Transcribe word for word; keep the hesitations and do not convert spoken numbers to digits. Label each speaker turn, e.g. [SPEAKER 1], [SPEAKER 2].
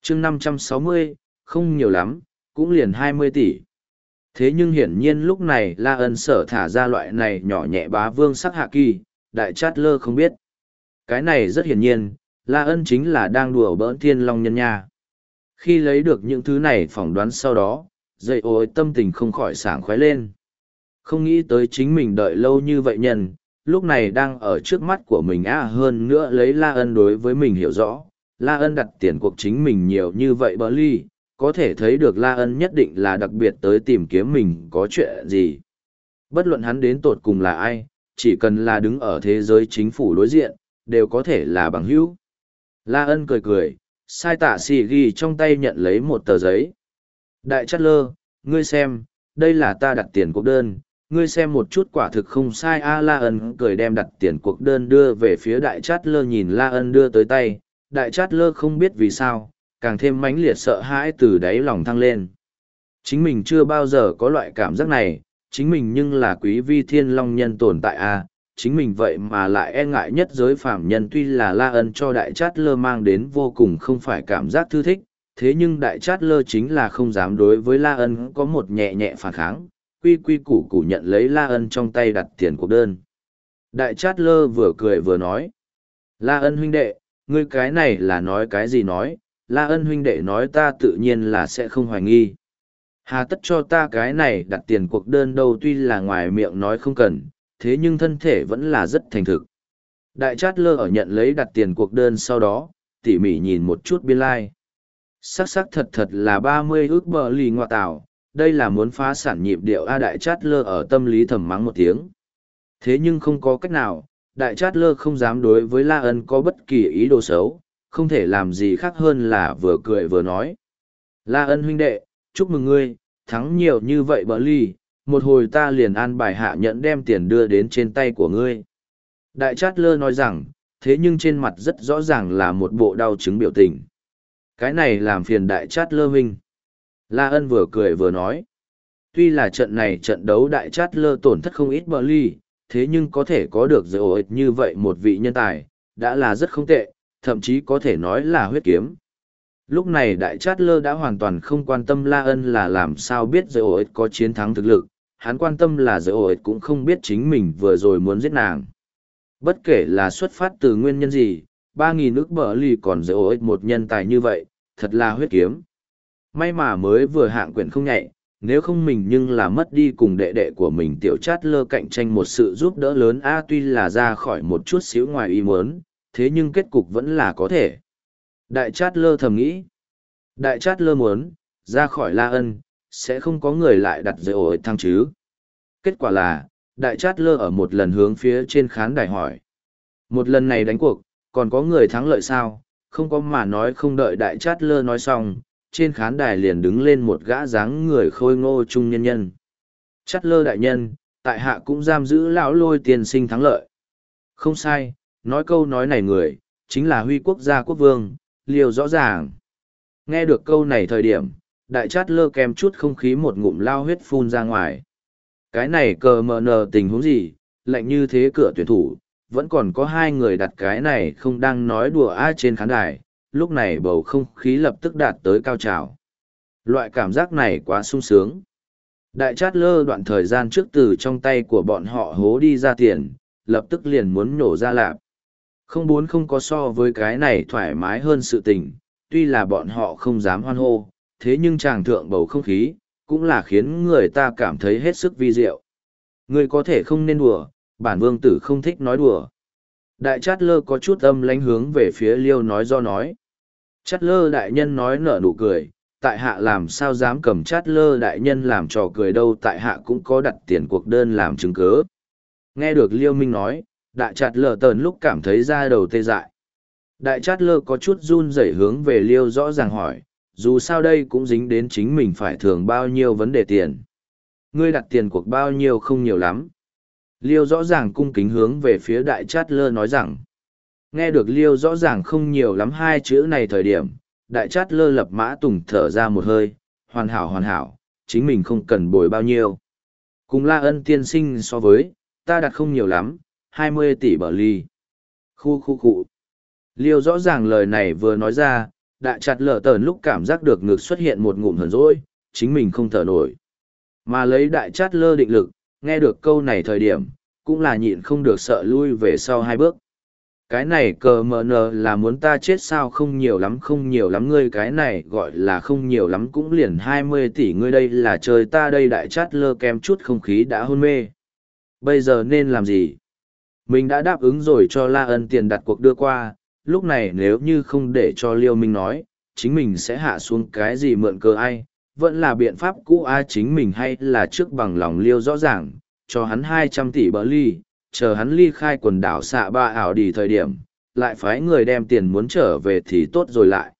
[SPEAKER 1] chương năm trăm sáu mươi, không nhiều lắm, cũng liền hai mươi tỷ. Thế nhưng hiển nhiên lúc này La Ân sở thả ra loại này nhỏ nhẹ bá vương sắc hạ kỳ, đại chát lơ không biết. Cái này rất hiển nhiên, La Ân chính là đang đùa bỡn thiên long nhân nha. Khi lấy được những thứ này phỏng đoán sau đó, dậy ôi tâm tình không khỏi sảng khoái lên. Không nghĩ tới chính mình đợi lâu như vậy nhân, lúc này đang ở trước mắt của mình á hơn nữa lấy La Ân đối với mình hiểu rõ. La Ân đặt tiền cuộc chính mình nhiều như vậy bờ ly, có thể thấy được La Ân nhất định là đặc biệt tới tìm kiếm mình có chuyện gì. Bất luận hắn đến tột cùng là ai, chỉ cần là đứng ở thế giới chính phủ đối diện, đều có thể là bằng hữu. La Ân cười cười, sai tạ xì ghi trong tay nhận lấy một tờ giấy. Đại Chát Lơ, ngươi xem, đây là ta đặt tiền cuộc đơn, ngươi xem một chút quả thực không sai a. La Ân cười đem đặt tiền cuộc đơn đưa về phía Đại Chát Lơ, nhìn La Ân đưa tới tay, Đại Chát Lơ không biết vì sao, càng thêm mãnh liệt sợ hãi từ đáy lòng thăng lên. Chính mình chưa bao giờ có loại cảm giác này, chính mình nhưng là quý vi thiên long nhân tồn tại a, chính mình vậy mà lại e ngại nhất giới phàm nhân. Tuy là La Ân cho Đại Chát Lơ mang đến vô cùng không phải cảm giác thư thích, thế nhưng Đại Chát Lơ chính là không dám đối với La Ân có một nhẹ nhẹ phản kháng, quy quy củ củ nhận lấy La Ân trong tay đặt tiền cuộc đơn. Đại Chát Lơ vừa cười vừa nói, La Ân huynh đệ, ngươi cái này là nói cái gì nói, La Ân huynh đệ nói ta tự nhiên là sẽ không hoài nghi. Hà tất cho ta cái này đặt tiền cuộc đơn đâu, tuy là ngoài miệng nói không cần, thế nhưng thân thể vẫn là rất thành thực. Đại Chát Lơ ở nhận lấy đặt tiền cuộc đơn sau đó, tỉ mỉ nhìn một chút biên lai. Like. Sắc sắc thật thật là ba mươi ước bờ lì ngoại tảo, đây là muốn phá sản nhịp điệu a. Đại Chát Lơ ở tâm lý thầm mắng một tiếng. Thế nhưng không có cách nào, Đại Chát Lơ không dám đối với La Ân có bất kỳ ý đồ xấu, không thể làm gì khác hơn là vừa cười vừa nói. La Ân huynh đệ, chúc mừng ngươi, thắng nhiều như vậy bờ ly, một hồi ta liền an bài hạ nhẫn đem tiền đưa đến trên tay của ngươi. Đại Chát Lơ nói rằng, thế nhưng trên mặt rất rõ ràng là một bộ đau chứng biểu tình. Cái này làm phiền Đại Chát Lơ huynh. La Ân vừa cười vừa nói. Tuy là trận này trận đấu Đại Chát Lơ tổn thất không ít bờ ly, thế nhưng có thể có được dễ ổi như vậy một vị nhân tài, đã là rất không tệ, thậm chí có thể nói là huyết kiếm. Lúc này Đại Chát Lơ đã hoàn toàn không quan tâm La Ân là làm sao biết dễ ổi có chiến thắng thực lực, hắn quan tâm là dễ ổi cũng không biết chính mình vừa rồi muốn giết nàng. Bất kể là xuất phát từ nguyên nhân gì, ba nghìn ức bờ ly còn dễ ổi một nhân tài như vậy, thật là huyết kiếm. May mà mới vừa hạng quyển không nhạy, nếu không mình nhưng là mất đi cùng đệ đệ của mình Tiểu Chát Lơ cạnh tranh một sự giúp đỡ lớn a. Tuy là ra khỏi một chút xíu ngoài ý muốn, thế nhưng kết cục vẫn là có thể. Đại Chát Lơ thầm nghĩ. Đại Chát Lơ muốn, ra khỏi La Ân, sẽ không có người lại đặt dây ổi thăng chứ. Kết quả là, Đại Chát Lơ ở một lần hướng phía trên khán đài hỏi. Một lần này đánh cuộc, còn có người thắng lợi sao? Không có mà nói. Không đợi Đại Chát Lơ nói xong, trên khán đài liền đứng lên một gã dáng người khôi ngô trung nhân nhân. Chát Lơ đại nhân, tại hạ cũng giam giữ lão Lôi tiên sinh thắng lợi. Không sai, nói câu nói này người, chính là Huy quốc gia quốc vương, Liêu Rõ Ràng. Nghe được câu này thời điểm, Đại Chát Lơ kèm chút không khí một ngụm lao huyết phun ra ngoài. Cái này cờ mờ nờ tình huống gì, lạnh như thế cửa tuyển thủ, vẫn còn có hai người đặt cái này không đang nói đùa ai trên khán đài, lúc này bầu không khí lập tức đạt tới cao trào. Loại cảm giác này quá sung sướng. Đại Chát Lơ đoạn thời gian trước từ trong tay của bọn họ hố đi ra tiền, lập tức liền muốn nổ ra lạp. Không muốn không có so với cái này thoải mái hơn sự tình, tuy là bọn họ không dám hoan hô, thế nhưng tràng thượng bầu không khí, cũng là khiến người ta cảm thấy hết sức vi diệu. Người có thể không nên đùa, bản vương tử không thích nói đùa. Đại Chát Lơ có chút âm lãnh hướng về phía Liêu nói do nói. Chát Lơ đại nhân nói nở nụ cười, tại hạ làm sao dám cầm Chát Lơ đại nhân làm trò cười đâu, tại hạ cũng có đặt tiền cuộc đơn làm chứng cớ. Nghe được Liêu Minh nói, Đại Chát Lơ tờn lúc cảm thấy da đầu tê dại. Đại Chát Lơ có chút run rẩy hướng về Liêu Rõ Ràng hỏi, dù sao đây cũng dính đến chính mình phải thường bao nhiêu vấn đề tiền. Ngươi đặt tiền cuộc bao nhiêu không nhiều lắm. Liêu Rõ Ràng cung kính hướng về phía Đại Chát Lơ nói rằng. Nghe được Liêu Rõ Ràng không nhiều lắm hai chữ này thời điểm, Đại Chát Lơ lập mã tùng thở ra một hơi, hoàn hảo hoàn hảo, chính mình không cần bồi bao nhiêu. Cùng La Ân tiên sinh so với, ta đặt không nhiều lắm, hai mươi tỷ bờ ly. Khu khu khu. Liêu Rõ Ràng lời này vừa nói ra, đại chặt lở tờn lúc cảm giác được ngực xuất hiện một ngụm hờn rỗi, chính mình không thở nổi. Mà lấy đại chát lơ định lực, nghe được câu này thời điểm, cũng là nhịn không được sợ lui về sau hai bước. Cái này cờ mờ nờ là muốn ta chết sao, không nhiều lắm không nhiều lắm, ngươi cái này gọi là không nhiều lắm cũng liền hai mươi tỷ, ngươi đây là trời ta đây, đại chát lơ kem chút không khí đã hôn mê. Bây giờ nên làm gì? Mình đã đáp ứng rồi cho La Ân tiền đặt cuộc đưa qua, lúc này nếu như không để cho Liêu Minh nói, chính mình sẽ hạ xuống cái gì mượn cơ ai, vẫn là biện pháp cũ ai, chính mình hay là trước bằng lòng Liêu rõ ràng, cho hắn hai trăm tỷ bờ ly, chờ hắn ly khai quần đảo xạ ba ảo đi thời điểm, lại phái người đem tiền muốn trở về thì tốt rồi lại.